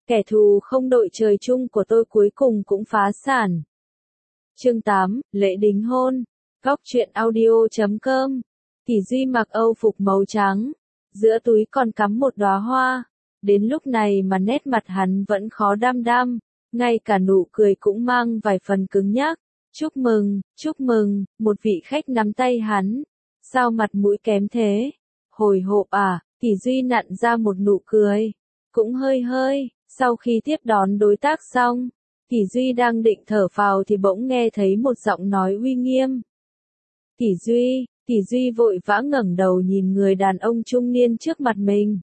Kẻ thù không đội trời chung của tôi cuối cùng cũng phá sản. Chương 8, lễ đính hôn. Góc truyện audio.com. Kỳ Duy mặc âu phục màu trắng, giữa túi còn cắm một đóa hoa. Đến lúc này mà nét mặt hắn vẫn khó đăm, ngay cả nụ cười cũng mang vài phần cứng nhắc. Chúc mừng, một vị khách nắm tay hắn. Sao mặt mũi kém thế? Hồi hộp à? Kỳ Duy nặn ra một nụ cười. Cũng hơi, sau khi tiếp đón đối tác xong, Kỳ Duy đang định thở phào thì bỗng nghe thấy một giọng nói uy nghiêm. Kỳ Duy vội vã ngẩng đầu nhìn người đàn ông trung niên trước mặt mình.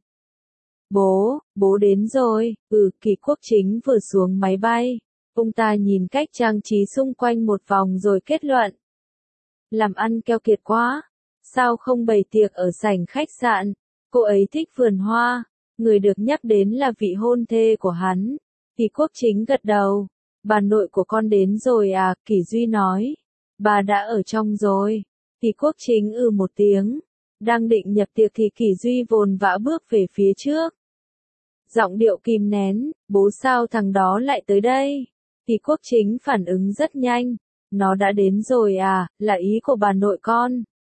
Bố đến rồi. Kỳ Quốc Chính vừa xuống máy bay. Ông ta nhìn cách trang trí xung quanh một vòng rồi kết luận. Làm ăn keo kiệt quá. Sao không bày tiệc ở sảnh khách sạn? Cô ấy thích vườn hoa. Người được nhắc đến là vị hôn thê của hắn. Kỳ Quốc Chính gật đầu. Bà nội của con đến rồi à? Kỳ Duy nói. Bà đã ở trong rồi. Kỳ Quốc Chính một tiếng. Đang định nhập tiệc thì Kỳ Duy vồn vã bước về phía trước. Giọng điệu kìm nén. Bố sao thằng đó lại tới đây? Kỳ Quốc Chính phản ứng rất nhanh. Nó đã đến rồi à? Là ý của bà nội con.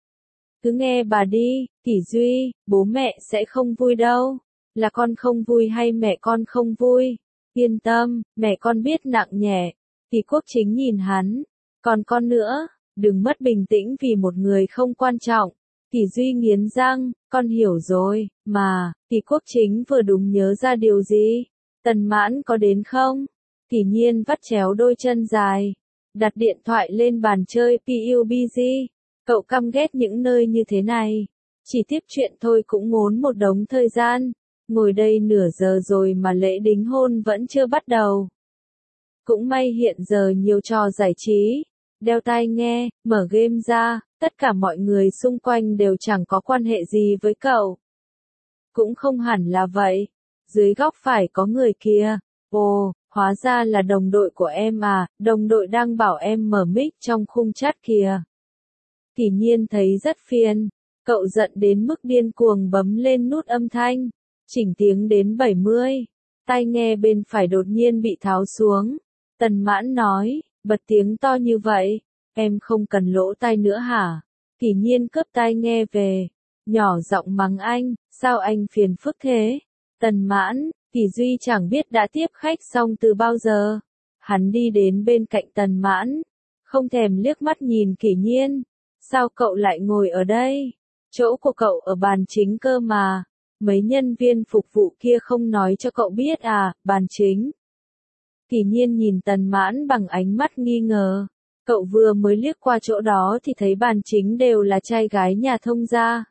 Cứ nghe bà đi, Kỳ Duy, bố mẹ sẽ không vui đâu. Là con không vui hay mẹ con không vui? Yên tâm, mẹ con biết nặng nhẹ. Kỳ Quốc Chính nhìn hắn. Còn con nữa, đừng mất bình tĩnh vì một người không quan trọng. Kỳ Duy nghiến răng, con hiểu rồi, mà. Kỳ Quốc Chính vừa đúng nhớ ra điều gì. Tần Mãn có đến không? Kỳ Nhiên vắt chéo đôi chân dài. Đặt điện thoại lên bàn chơi PUBG. Cậu căm ghét những nơi như thế này. Chỉ tiếp chuyện thôi cũng ngốn một đống thời gian. Ngồi đây nửa giờ rồi mà lễ đính hôn vẫn chưa bắt đầu. Cũng may hiện giờ nhiều trò giải trí. Đeo tai nghe, mở game ra, tất cả mọi người xung quanh đều chẳng có quan hệ gì với cậu. Cũng không hẳn là vậy. Dưới góc phải có người kia. Ồ, hóa ra là đồng đội của em à, đồng đội đang bảo em mở mic trong khung chat kìa. Kỳ Nhiên thấy rất phiền. Cậu giận đến mức điên cuồng bấm lên nút âm thanh. Chỉnh tiếng đến 70. Tai nghe bên phải đột nhiên bị tháo xuống. Tần Mãn nói, bật tiếng to như vậy. Em không cần lỗ tai nữa hả? Kỳ Nhiên cướp tai nghe về. Nhỏ giọng mắng anh, sao anh phiền phức thế? Tần Mãn, Kỳ Duy chẳng biết đã tiếp khách xong từ bao giờ. Hắn đi đến bên cạnh Tần Mãn. Không thèm liếc mắt nhìn Kỳ Nhiên. Sao cậu lại ngồi ở đây? Chỗ của cậu ở bàn chính cơ mà. Mấy nhân viên phục vụ kia không nói cho cậu biết à, bàn chính. Kỳ Nhiên nhìn Tần Mãn bằng ánh mắt nghi ngờ. Cậu vừa mới liếc qua chỗ đó thì thấy bàn chính đều là trai gái nhà thông gia.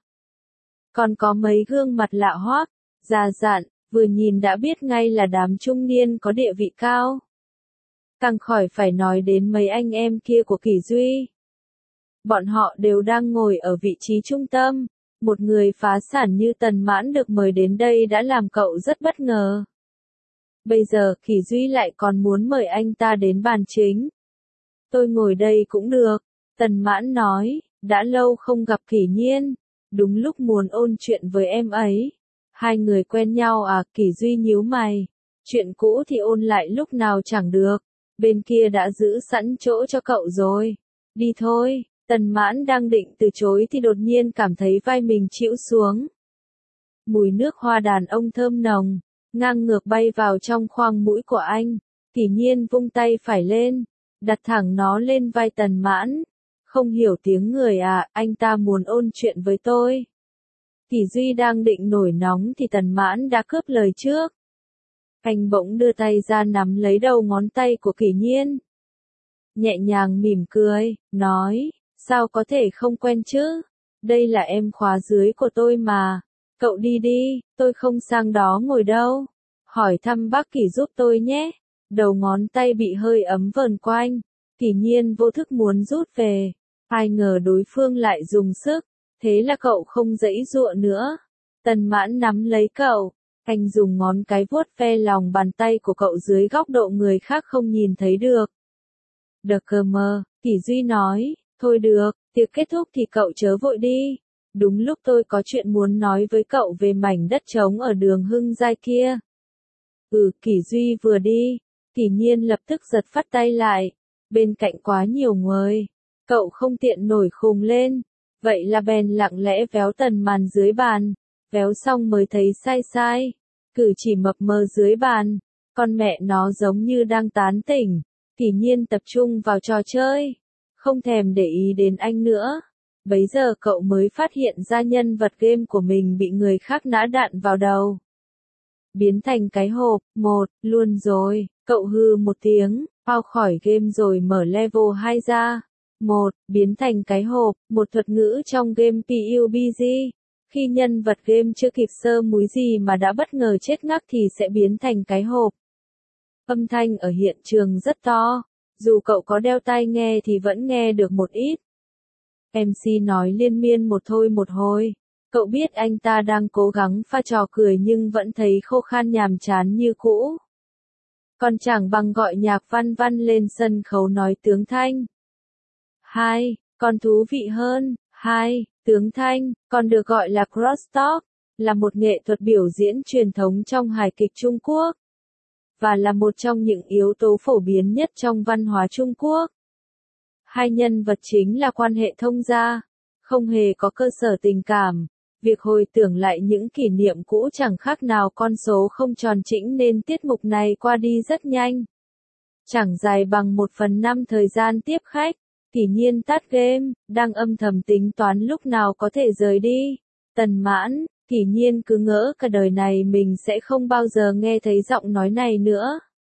Còn có mấy gương mặt lạ hoắc, già dặn, vừa nhìn đã biết ngay là đám trung niên có địa vị cao. Càng khỏi phải nói đến mấy anh em kia của Kỳ Duy. Bọn họ đều đang ngồi ở vị trí trung tâm. Một người phá sản như Tần Mãn được mời đến đây đã làm cậu rất bất ngờ. Bây giờ Kỳ Duy lại còn muốn mời anh ta đến bàn chính. Tôi ngồi đây cũng được. Tần Mãn nói, đã lâu không gặp Kỳ Nhiên. Đúng lúc muốn ôn chuyện với em ấy. Hai người quen nhau à? Kỳ Duy nhíu mày. Chuyện cũ thì ôn lại lúc nào chẳng được. Bên kia đã giữ sẵn chỗ cho cậu rồi. Đi thôi. Tần Mãn đang định từ chối thì đột nhiên cảm thấy vai mình chĩu xuống. Mùi nước hoa đàn ông thơm nồng, ngang ngược bay vào trong khoang mũi của anh. Kỳ Nhiên vung tay phải lên, đặt thẳng nó lên vai Tần Mãn. Không hiểu tiếng người à, anh ta muốn ôn chuyện với tôi. Kỳ Duy đang định nổi nóng thì Tần Mãn đã cướp lời trước. Anh bỗng đưa tay ra nắm lấy đầu ngón tay của Kỳ Nhiên. Nhẹ nhàng mỉm cười, nói. Sao có thể không quen chứ? Đây là em khóa dưới của tôi mà. Cậu đi đi, tôi không sang đó ngồi đâu. Hỏi thăm bác Kỳ giúp tôi nhé. Đầu ngón tay bị hơi ấm vờn quanh. Kỳ Nhiên vô thức muốn rút về. Ai ngờ đối phương lại dùng sức. Thế là cậu không giãy giụa nữa. Tần Mãn nắm lấy cậu. Anh dùng ngón cái vuốt ve lòng bàn tay của cậu dưới góc độ người khác không nhìn thấy được. Được cơ mơ, Kỳ Duy nói. Thôi được, tiệc kết thúc thì cậu chớ vội đi. Đúng lúc tôi có chuyện muốn nói với cậu về mảnh đất trống ở đường Hưng Giai kia. Kỷ Duy vừa đi, Kỷ Nhiên lập tức giật phắt tay lại. Bên cạnh quá nhiều người, cậu không tiện nổi khùng lên. Vậy là bèn lặng lẽ véo Tần Mạn dưới bàn. Véo xong mới thấy sai sai. Cử chỉ mập mờ dưới bàn. Con mẹ nó giống như đang tán tỉnh. Kỷ Nhiên tập trung vào trò chơi. Không thèm để ý đến anh nữa. Bấy giờ cậu mới phát hiện ra nhân vật game của mình bị người khác nã đạn vào đầu. Biến thành cái hộp, luôn rồi, cậu hư một tiếng, out khỏi game rồi mở level 2 ra. Biến thành cái hộp, một thuật ngữ trong game PUBG. Khi nhân vật game chưa kịp sơ múi gì mà đã bất ngờ chết ngắc thì sẽ biến thành cái hộp. Âm thanh ở hiện trường rất to, dù cậu có đeo tai nghe thì vẫn nghe được một ít. MC nói liên miên một thôi một hồi. Cậu biết anh ta đang cố gắng pha trò cười nhưng vẫn thấy khô khan nhàm chán như cũ. Còn chẳng bằng gọi Nhạc Văn Văn lên sân khấu nói tướng thanh. Còn thú vị hơn. Tướng thanh, còn được gọi là crosstalk, là một nghệ thuật biểu diễn truyền thống trong hài kịch Trung Quốc. Và là một trong những yếu tố phổ biến nhất trong văn hóa Trung Quốc. Hai nhân vật chính là quan hệ thông gia, không hề có cơ sở tình cảm. Việc hồi tưởng lại những kỷ niệm cũ chẳng khác nào con số không tròn chỉnh nên tiết mục này qua đi rất nhanh. Chẳng dài bằng 1/5 thời gian tiếp khách, Kỷ Nhiên tắt game, đang âm thầm tính toán lúc nào có thể rời đi. Tần Mãn, Kỷ Nhiên cứ ngỡ cả đời này mình sẽ không bao giờ nghe thấy giọng nói này nữa.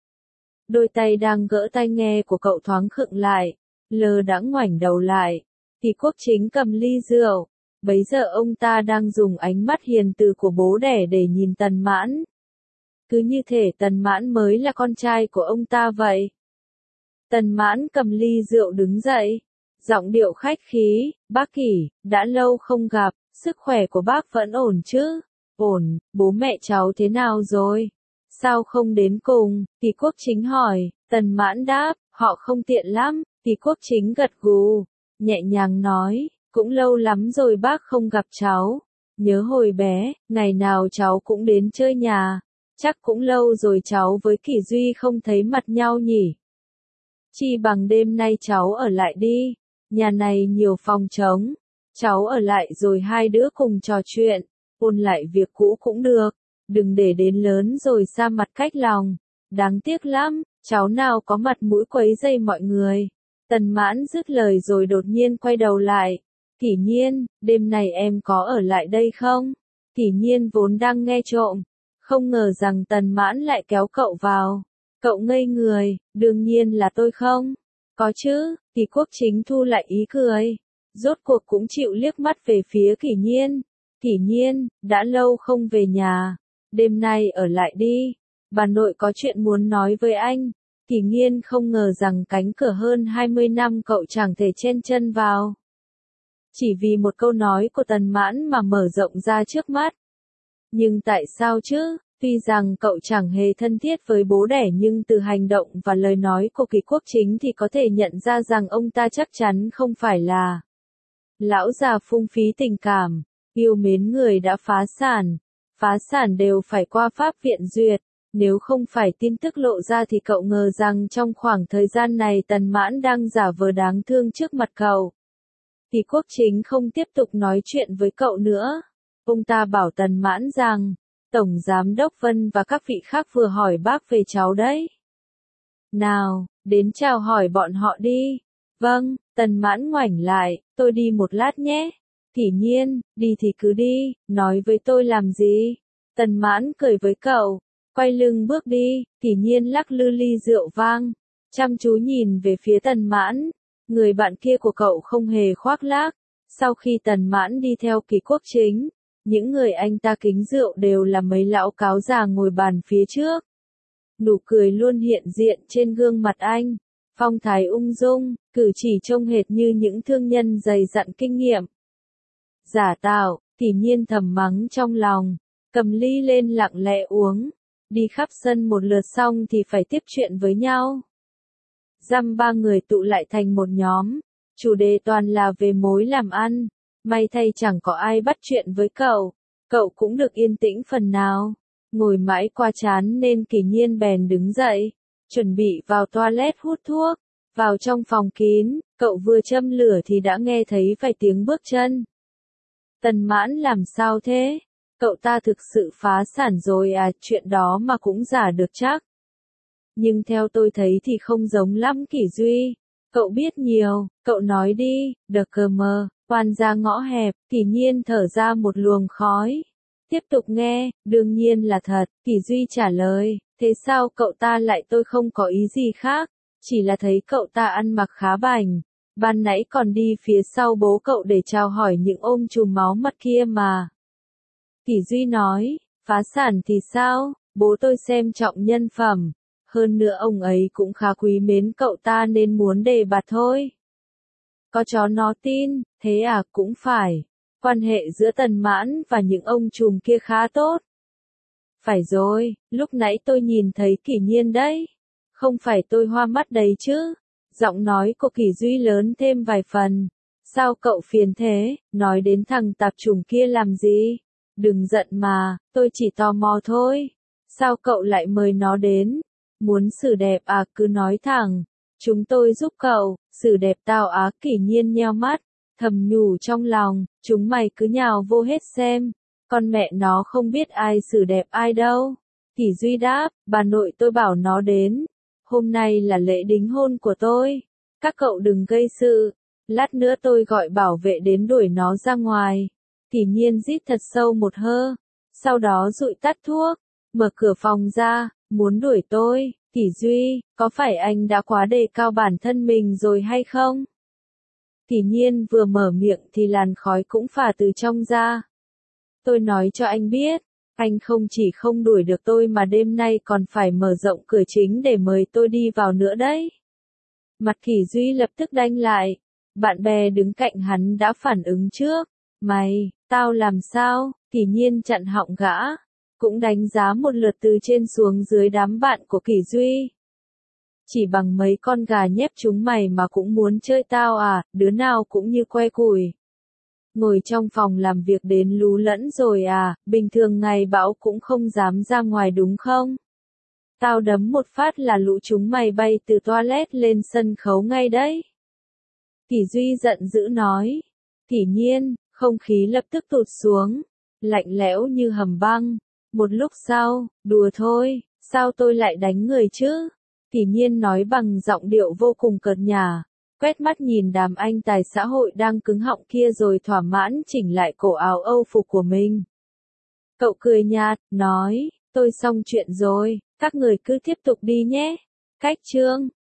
Đôi tay đang gỡ tai nghe của cậu thoáng khựng lại, lơ đãng ngoảnh đầu lại, thì Quốc Chính cầm ly rượu. Bấy giờ ông ta đang dùng ánh mắt hiền từ của bố đẻ để nhìn Tần Mãn. Cứ như thể Tần Mãn mới là con trai của ông ta vậy. Tần Mãn cầm ly rượu đứng dậy, giọng điệu khách khí, bác Kỷ, đã lâu không gặp, sức khỏe của bác vẫn ổn chứ? Ổn, bố mẹ cháu thế nào rồi? Sao không đến cùng? Thì Quốc Chính hỏi. Tần Mãn đáp, họ không tiện lắm. Thì Quốc Chính gật gù, nhẹ nhàng nói. Cũng lâu lắm rồi bác không gặp cháu. Nhớ hồi bé, ngày nào cháu cũng đến chơi nhà. Chắc cũng lâu rồi cháu với Kỷ Duy không thấy mặt nhau nhỉ. Chi bằng đêm nay cháu ở lại đi. Nhà này nhiều phòng trống. Cháu ở lại rồi hai đứa cùng trò chuyện. Ôn lại việc cũ cũng được. Đừng để đến lớn rồi xa mặt cách lòng. Đáng tiếc lắm, cháu nào có mặt mũi quấy rầy mọi người. Tần Mãn dứt lời rồi đột nhiên quay đầu lại. Kỷ Nhiên, đêm này em có ở lại đây không? Kỷ Nhiên vốn đang nghe trộm, không ngờ rằng Tần Mãn lại kéo cậu vào. Cậu ngây người, đương nhiên là tôi không. Có chứ, thì Quốc Chính thu lại ý cười. Rốt cuộc cũng chịu liếc mắt về phía Kỷ Nhiên. Kỷ Nhiên, đã lâu không về nhà. Đêm nay ở lại đi. Bà nội có chuyện muốn nói với anh. Kỷ Nhiên không ngờ rằng cánh cửa hơn 20 năm cậu chẳng thể chen chân vào. Chỉ vì một câu nói của Tần Mãn mà mở rộng ra trước mắt. Nhưng tại sao chứ? Tuy rằng cậu chẳng hề thân thiết với bố đẻ nhưng từ hành động và lời nói của Kỷ Quốc Chính thì có thể nhận ra rằng ông ta chắc chắn không phải là lão già phung phí tình cảm, yêu mến người đã phá sản. Phá sản đều phải qua pháp viện duyệt. Nếu không phải tin tức lộ ra thì cậu ngờ rằng trong khoảng thời gian này Tần Mãn đang giả vờ đáng thương trước mặt cậu. Thì Quốc Chính không tiếp tục nói chuyện với cậu nữa. Ông ta bảo Tần Mãn rằng, Tổng Giám đốc Vân và các vị khác vừa hỏi bác về cháu đấy. Nào, đến chào hỏi bọn họ đi. Vâng, Tần Mãn ngoảnh lại, tôi đi một lát nhé. Kỷ Nhiên, đi thì cứ đi, nói với tôi làm gì? Tần Mãn cười với cậu, quay lưng bước đi. Kỷ Nhiên lắc lư ly rượu vang, chăm chú nhìn về phía Tần Mãn. Người bạn kia của cậu không hề khoác lác. Sau khi Tần Mãn đi theo Kỷ Quốc Chính, những người anh ta kính rượu đều là mấy lão cáo già ngồi bàn phía trước. Nụ cười luôn hiện diện trên gương mặt anh, phong thái ung dung, cử chỉ trông hệt như những thương nhân dày dặn kinh nghiệm. Giả tạo, Kỷ Nhiên thầm mắng trong lòng, cầm ly lên lặng lẽ uống. Đi khắp sân một lượt xong thì phải tiếp chuyện với nhau. Dăm ba người tụ lại thành một nhóm, chủ đề toàn là về mối làm ăn. May thay chẳng có ai bắt chuyện với cậu, cậu cũng được yên tĩnh phần nào. Ngồi mãi qua chán nên Kỷ Nhiên bèn đứng dậy, chuẩn bị vào toilet hút thuốc. Vào trong phòng kín, cậu vừa châm lửa thì đã nghe thấy vài tiếng bước chân. Tần Mãn làm sao thế? Cậu ta thực sự phá sản rồi à, chuyện đó mà cũng giả được chắc. Nhưng theo tôi thấy thì không giống lắm Kỷ Duy. Cậu biết nhiều, cậu nói đi, đờ cờ mờ, quan ra ngõ hẹp, Kỷ Nhiên thở ra một luồng khói. Tiếp tục nghe, đương nhiên là thật, Kỷ Duy trả lời, thế sao cậu ta lại tôi không có ý gì khác, chỉ là thấy cậu ta ăn mặc khá bảnh, ban nãy còn đi phía sau bố cậu để chào hỏi những ôm chùm máu mặt kia mà. Kỷ Duy nói, phá sản thì sao, bố tôi xem trọng nhân phẩm, hơn nữa ông ấy cũng khá quý mến cậu ta nên muốn đề bạt thôi. Có chó nó tin, thế à cũng phải. Quan hệ giữa Tần Mãn và những ông trùm kia khá tốt. Phải rồi, lúc nãy tôi nhìn thấy Kỷ Nhiên đấy. Không phải tôi hoa mắt đấy chứ. Giọng nói của Kỷ Duy lớn thêm vài phần. Sao cậu phiền thế, nói đến thằng tạp chủng kia làm gì? Đừng giận mà, tôi chỉ tò mò thôi. Sao cậu lại mời nó đến? Muốn xử đẹp à, cứ nói thẳng. Chúng tôi giúp cậu, xử đẹp tao á. Kỷ Nhiên nheo mắt, thầm nhủ trong lòng, chúng mày cứ nhào vô hết xem. Con mẹ nó không biết ai xử đẹp ai đâu. Kỷ Duy đáp, bà nội tôi bảo nó đến. Hôm nay là lễ đính hôn của tôi. Các cậu đừng gây sự. Lát nữa tôi gọi bảo vệ đến đuổi nó ra ngoài. Kỷ Nhiên rít thật sâu một hơi. Sau đó dụi tắt thuốc. Mở cửa phòng ra, muốn đuổi tôi. Kỷ Duy, có phải anh đã quá đề cao bản thân mình rồi hay không? Kỷ Nhiên vừa mở miệng thì làn khói cũng phả từ trong ra. Tôi nói cho anh biết, anh không chỉ không đuổi được tôi mà đêm nay còn phải mở rộng cửa chính để mời tôi đi vào nữa đấy. Mặt Kỷ Duy lập tức đanh lại. Bạn bè đứng cạnh hắn đã phản ứng trước. Mày, tao làm sao? Kỷ Nhiên chặn họng gã. Cũng đánh giá một lượt từ trên xuống dưới đám bạn của Kỷ Duy. Chỉ bằng mấy con gà nhép chúng mày mà cũng muốn chơi tao à, đứa nào cũng như que củi. Ngồi trong phòng làm việc đến lú lẫn rồi à, bình thường ngày bão cũng không dám ra ngoài đúng không? Tao đấm một phát là lũ chúng mày bay từ toilet lên sân khấu ngay đấy. Kỷ Duy giận dữ nói. Kỷ Nhiên, không khí lập tức tụt xuống, lạnh lẽo như hầm băng. Một lúc sau, đùa thôi, sao tôi lại đánh người chứ? Kỷ Nhiên nói bằng giọng điệu vô cùng cợt nhả, quét mắt nhìn đám anh tài xã hội đang cứng họng kia rồi thỏa mãn chỉnh lại cổ áo Âu phục của mình. Cậu cười nhạt, nói, tôi xong chuyện rồi, các người cứ tiếp tục đi nhé. Cách chương